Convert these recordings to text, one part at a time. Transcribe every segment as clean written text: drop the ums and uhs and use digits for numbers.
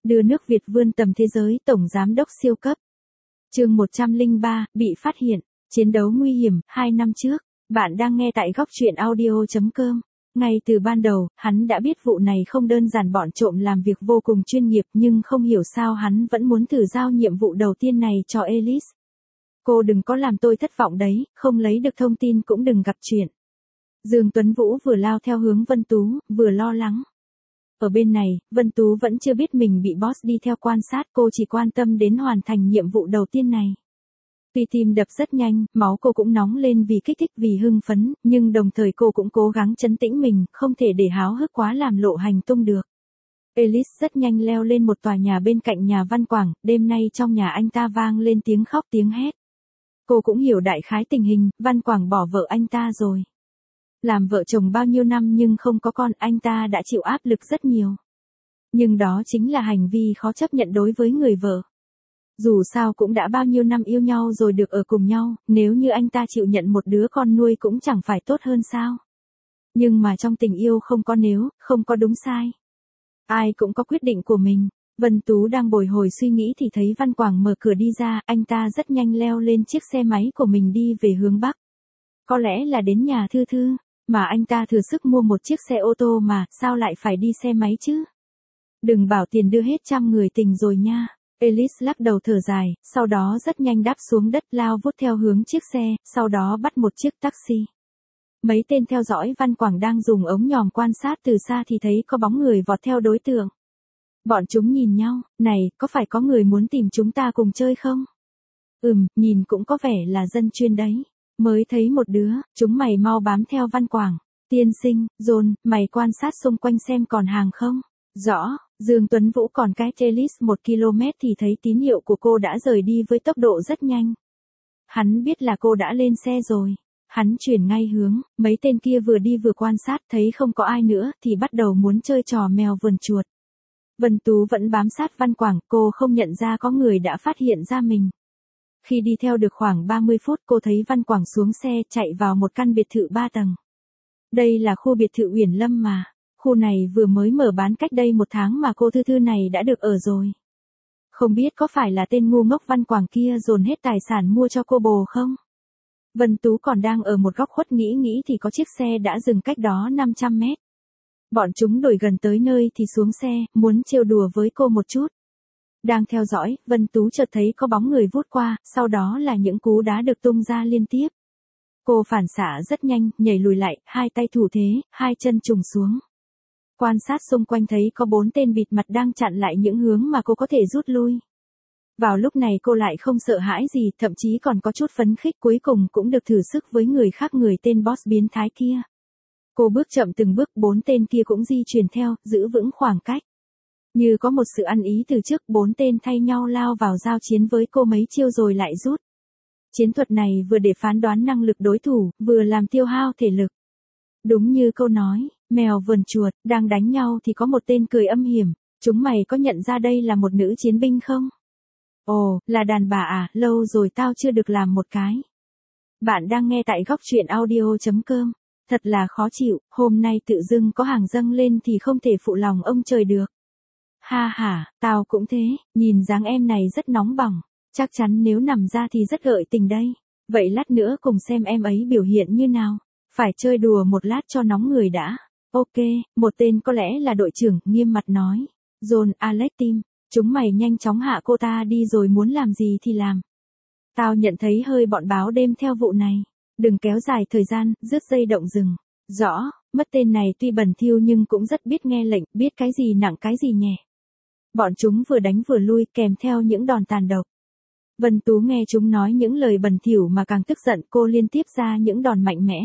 Đưa nước Việt vươn tầm thế giới, Tổng Giám đốc siêu cấp. Chương 103, bị phát hiện, chiến đấu nguy hiểm, 2 năm trước. Bạn đang nghe tại góc truyện audio.com. Ngay từ ban đầu, hắn đã biết vụ này không đơn giản, bọn trộm làm việc vô cùng chuyên nghiệp, nhưng không hiểu sao hắn vẫn muốn thử giao nhiệm vụ đầu tiên này cho Alice. Cô đừng có làm tôi thất vọng đấy, không lấy được thông tin cũng đừng gặp chuyện. Dương Tuấn Vũ vừa lao theo hướng Vân Tú, vừa lo lắng. Ở bên này, Vân Tú vẫn chưa biết mình bị boss đi theo quan sát, cô chỉ quan tâm đến hoàn thành nhiệm vụ đầu tiên này. Tuy tim đập rất nhanh, máu cô cũng nóng lên vì kích thích, vì hưng phấn, nhưng đồng thời cô cũng cố gắng trấn tĩnh mình, không thể để háo hức quá làm lộ hành tung được. Alice rất nhanh leo lên một tòa nhà bên cạnh nhà Văn Quảng, đêm nay trong nhà anh ta vang lên tiếng khóc tiếng hét. Cô cũng hiểu đại khái tình hình, Văn Quảng bỏ vợ anh ta rồi. Làm vợ chồng bao nhiêu năm nhưng không có con, anh ta đã chịu áp lực rất nhiều. Nhưng đó chính là hành vi khó chấp nhận đối với người vợ. Dù sao cũng đã bao nhiêu năm yêu nhau rồi, được ở cùng nhau, nếu như anh ta chịu nhận một đứa con nuôi cũng chẳng phải tốt hơn sao. Nhưng mà trong tình yêu không có nếu, không có đúng sai. Ai cũng có quyết định của mình. Vân Tú đang bồi hồi suy nghĩ thì thấy Văn Quảng mở cửa đi ra, anh ta rất nhanh leo lên chiếc xe máy của mình đi về hướng Bắc. Có lẽ là đến nhà Thư Thư, mà anh ta thừa sức mua một chiếc xe ô tô mà, sao lại phải đi xe máy chứ? Đừng bảo tiền đưa hết trăm người tình rồi nha. Alice lắc đầu thở dài, sau đó rất nhanh đáp xuống đất, lao vút theo hướng chiếc xe, sau đó bắt một chiếc taxi. Mấy tên theo dõi Văn Quảng đang dùng ống nhòm quan sát từ xa thì thấy có bóng người vọt theo đối tượng. Bọn chúng nhìn nhau, này, có phải có người muốn tìm chúng ta cùng chơi không? Nhìn cũng có vẻ là dân chuyên đấy. Mới thấy một đứa, chúng mày mau bám theo Văn Quảng. Tiên sinh, John, mày quan sát xung quanh xem còn hàng không? Rõ. Dương Tuấn Vũ còn cách Alice 1 km thì thấy tín hiệu của cô đã rời đi với tốc độ rất nhanh. Hắn biết là cô đã lên xe rồi. Hắn chuyển ngay hướng, mấy tên kia vừa đi vừa quan sát, thấy không có ai nữa thì bắt đầu muốn chơi trò mèo vườn chuột. Vân Tú vẫn bám sát Văn Quảng, cô không nhận ra có người đã phát hiện ra mình. Khi đi theo được khoảng 30 phút cô thấy Văn Quảng xuống xe chạy vào một căn biệt thự 3 tầng. Đây là khu biệt thự Uyển Lâm mà. Khu này vừa mới mở bán cách đây 1 tháng mà cô Thư Thư này đã được ở rồi. Không biết có phải là tên ngu ngốc Văn Quảng kia dồn hết tài sản mua cho cô bồ không? Vân Tú còn đang ở một góc khuất nghĩ thì có chiếc xe đã dừng cách đó 500 mét. Bọn chúng đuổi gần tới nơi thì xuống xe, muốn trêu đùa với cô một chút. Đang theo dõi, Vân Tú chợt thấy có bóng người vút qua, sau đó là những cú đá được tung ra liên tiếp. Cô phản xạ rất nhanh, nhảy lùi lại, 2 tay thủ thế, 2 chân trùng xuống. Quan sát xung quanh thấy có 4 tên bịt mặt đang chặn lại những hướng mà cô có thể rút lui. Vào lúc này cô lại không sợ hãi gì, thậm chí còn có chút phấn khích, cuối cùng cũng được thử sức với người khác, người tên boss biến thái kia. Cô bước chậm từng bước, 4 tên kia cũng di chuyển theo, giữ vững khoảng cách. Như có một sự ăn ý từ trước, 4 tên thay nhau lao vào giao chiến với cô mấy chiêu rồi lại rút. Chiến thuật này vừa để phán đoán năng lực đối thủ, vừa làm tiêu hao thể lực. Đúng như câu nói, mèo vườn chuột, đang đánh nhau thì có một tên cười âm hiểm, chúng mày có nhận ra đây là một nữ chiến binh không? Ồ, là đàn bà à, lâu rồi tao chưa được làm một cái. Bạn đang nghe tại góc truyện audio.com. Thật là khó chịu, hôm nay tự dưng có hàng dâng lên thì không thể phụ lòng ông trời được. Ha ha, tao cũng thế, nhìn dáng em này rất nóng bỏng, chắc chắn nếu nằm ra thì rất gợi tình đây. Vậy lát nữa cùng xem em ấy biểu hiện như nào. Phải chơi đùa một lát cho nóng người đã. Ok, một tên có lẽ là đội trưởng, nghiêm mặt nói. John, Alex Tim, chúng mày nhanh chóng hạ cô ta đi rồi muốn làm gì thì làm. Tao nhận thấy hơi bọn báo đêm theo vụ này. Đừng kéo dài thời gian, rước dây động rừng. Rõ, mất tên này tuy bẩn thỉu nhưng cũng rất biết nghe lệnh, biết cái gì nặng cái gì nhẹ. Bọn chúng vừa đánh vừa lui kèm theo những đòn tàn độc. Vân Tú nghe chúng nói những lời bẩn thỉu mà càng tức giận, cô liên tiếp ra những đòn mạnh mẽ.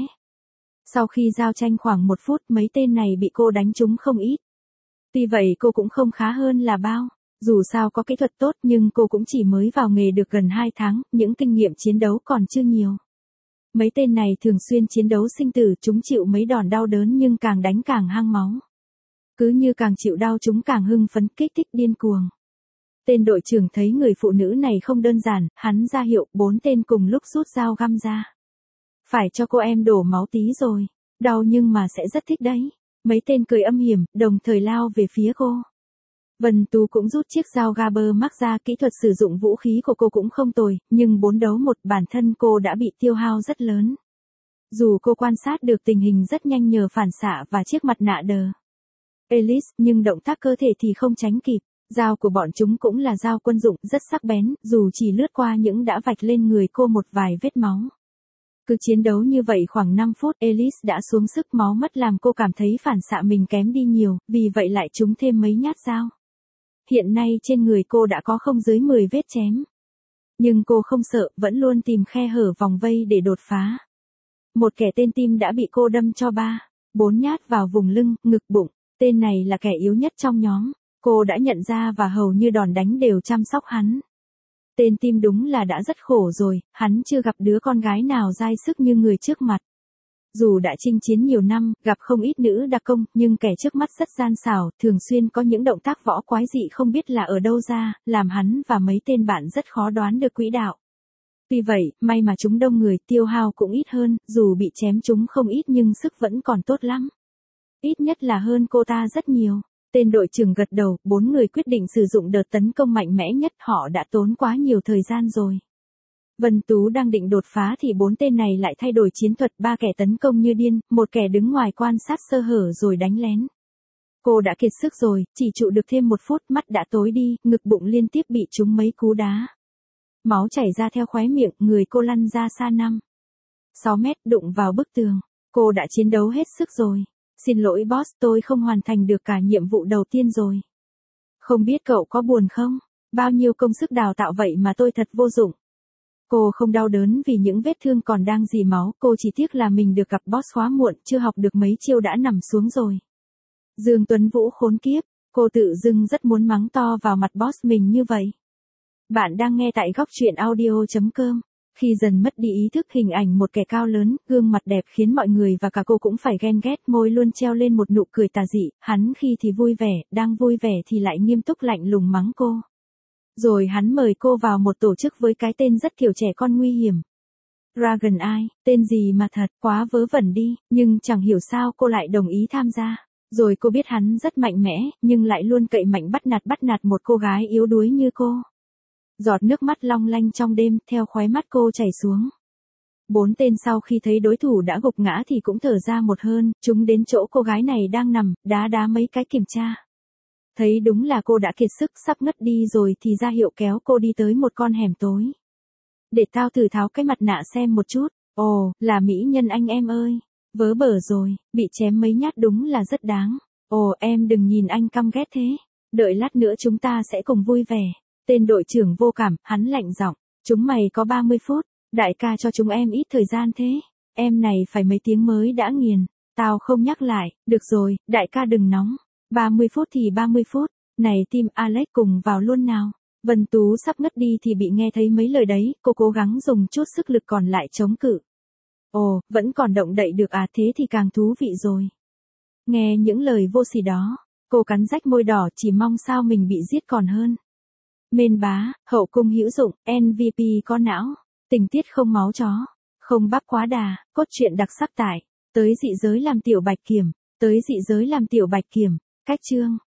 Sau khi giao tranh khoảng 1 phút, mấy tên này bị cô đánh trúng không ít. Tuy vậy cô cũng không khá hơn là bao. Dù sao có kỹ thuật tốt nhưng cô cũng chỉ mới vào nghề được gần 2 tháng, những kinh nghiệm chiến đấu còn chưa nhiều. Mấy tên này thường xuyên chiến đấu sinh tử, chúng chịu mấy đòn đau đớn nhưng càng đánh càng hăng máu. Cứ như càng chịu đau chúng càng hưng phấn, kích thích điên cuồng. Tên đội trưởng thấy người phụ nữ này không đơn giản, hắn ra hiệu, 4 tên cùng lúc rút dao găm ra. Phải cho cô em đổ máu tí rồi, đau nhưng mà sẽ rất thích đấy. Mấy tên cười âm hiểm, đồng thời lao về phía cô. Vân Tú cũng rút chiếc dao Gaber Max ra, kỹ thuật sử dụng vũ khí của cô cũng không tồi, nhưng 4 đấu 1 bản thân cô đã bị tiêu hao rất lớn. Dù cô quan sát được tình hình rất nhanh nhờ phản xạ và chiếc mặt nạ đờ Elise, nhưng động tác cơ thể thì không tránh kịp. Dao của bọn chúng cũng là dao quân dụng, rất sắc bén, dù chỉ lướt qua những đã vạch lên người cô một vài vết máu. Cứ chiến đấu như vậy khoảng 5 phút, Elise đã xuống sức, máu mất làm cô cảm thấy phản xạ mình kém đi nhiều, vì vậy lại trúng thêm mấy nhát dao. Hiện nay trên người cô đã có không dưới 10 vết chém. Nhưng cô không sợ, vẫn luôn tìm khe hở vòng vây để đột phá. Một kẻ tên Tim đã bị cô đâm cho 4 nhát vào vùng lưng, ngực, bụng. Tên này là kẻ yếu nhất trong nhóm. Cô đã nhận ra và hầu như đòn đánh đều chăm sóc hắn. Tên Tim đúng là đã rất khổ rồi, hắn chưa gặp đứa con gái nào dai sức như người trước mặt. Dù đã chinh chiến nhiều năm, gặp không ít nữ đặc công, nhưng kẻ trước mắt rất gian xảo, thường xuyên có những động tác võ quái dị không biết là ở đâu ra, làm hắn và mấy tên bạn rất khó đoán được quỹ đạo. Tuy vậy, may mà chúng đông người, tiêu hao cũng ít hơn, dù bị chém chúng không ít nhưng sức vẫn còn tốt lắm. Ít nhất là hơn cô ta rất nhiều. Tên đội trưởng gật đầu, 4 người quyết định sử dụng đợt tấn công mạnh mẽ nhất, họ đã tốn quá nhiều thời gian rồi. Vân Tú đang định đột phá thì 4 tên này lại thay đổi chiến thuật, 3 kẻ tấn công như điên, một kẻ đứng ngoài quan sát sơ hở rồi đánh lén. Cô đã kiệt sức rồi, chỉ trụ được thêm 1 phút, mắt đã tối đi, ngực bụng liên tiếp bị trúng mấy cú đá. Máu chảy ra theo khóe miệng, người cô lăn ra xa 5-6 mét, đụng vào bức tường. Cô đã chiến đấu hết sức rồi. Xin lỗi boss, tôi không hoàn thành được cả nhiệm vụ đầu tiên rồi. Không biết cậu có buồn không? Bao nhiêu công sức đào tạo vậy mà tôi thật vô dụng. Cô không đau đớn vì những vết thương còn đang rỉ máu, cô chỉ tiếc là mình được gặp boss quá muộn, chưa học được mấy chiêu đã nằm xuống rồi. Dương Tuấn Vũ khốn kiếp, cô tự dưng rất muốn mắng to vào mặt boss mình như vậy. Bạn đang nghe tại góc truyện audio.com. Khi dần mất đi ý thức, hình ảnh một kẻ cao lớn, gương mặt đẹp khiến mọi người và cả cô cũng phải ghen ghét, môi luôn treo lên một nụ cười tà dị, hắn khi thì vui vẻ, đang vui vẻ thì lại nghiêm túc lạnh lùng mắng cô. Rồi hắn mời cô vào một tổ chức với cái tên rất kiểu trẻ con nguy hiểm. Dragon Eye, tên gì mà thật, quá vớ vẩn đi, nhưng chẳng hiểu sao cô lại đồng ý tham gia. Rồi cô biết hắn rất mạnh mẽ, nhưng lại luôn cậy mạnh bắt nạt một cô gái yếu đuối như cô. Giọt nước mắt long lanh trong đêm, theo khóe mắt cô chảy xuống. 4 tên sau khi thấy đối thủ đã gục ngã thì cũng thở ra một hơi, chúng đến chỗ cô gái này đang nằm, đá mấy cái kiểm tra. Thấy đúng là cô đã kiệt sức, sắp ngất đi rồi thì ra hiệu kéo cô đi tới một con hẻm tối. Để tao thử tháo cái mặt nạ xem một chút. Ồ, là mỹ nhân anh em ơi. Vớ bở rồi, bị chém mấy nhát đúng là rất đáng. Ồ, em đừng nhìn anh căm ghét thế. Đợi lát nữa chúng ta sẽ cùng vui vẻ. Tên đội trưởng vô cảm, hắn lạnh giọng. Chúng mày có 30 phút, đại ca cho chúng em ít thời gian thế. Em này phải mấy tiếng mới đã nghiền. Tao không nhắc lại, được rồi, đại ca đừng nóng. 30 phút thì 30 phút, này team Alex cùng vào luôn nào. Vân Tú sắp ngất đi thì bị nghe thấy mấy lời đấy, cô cố gắng dùng chút sức lực còn lại chống cự. Ồ, vẫn còn động đậy được à, thế thì càng thú vị rồi. Nghe những lời vô sỉ đó, cô cắn rách môi đỏ, chỉ mong sao mình bị giết còn hơn. Mên bá, hậu cung hữu dụng, MVP có não, tình tiết không máu chó, không bắp quá đà, cốt truyện đặc sắc tại, tới dị giới làm tiểu bạch kiểm, cách chương.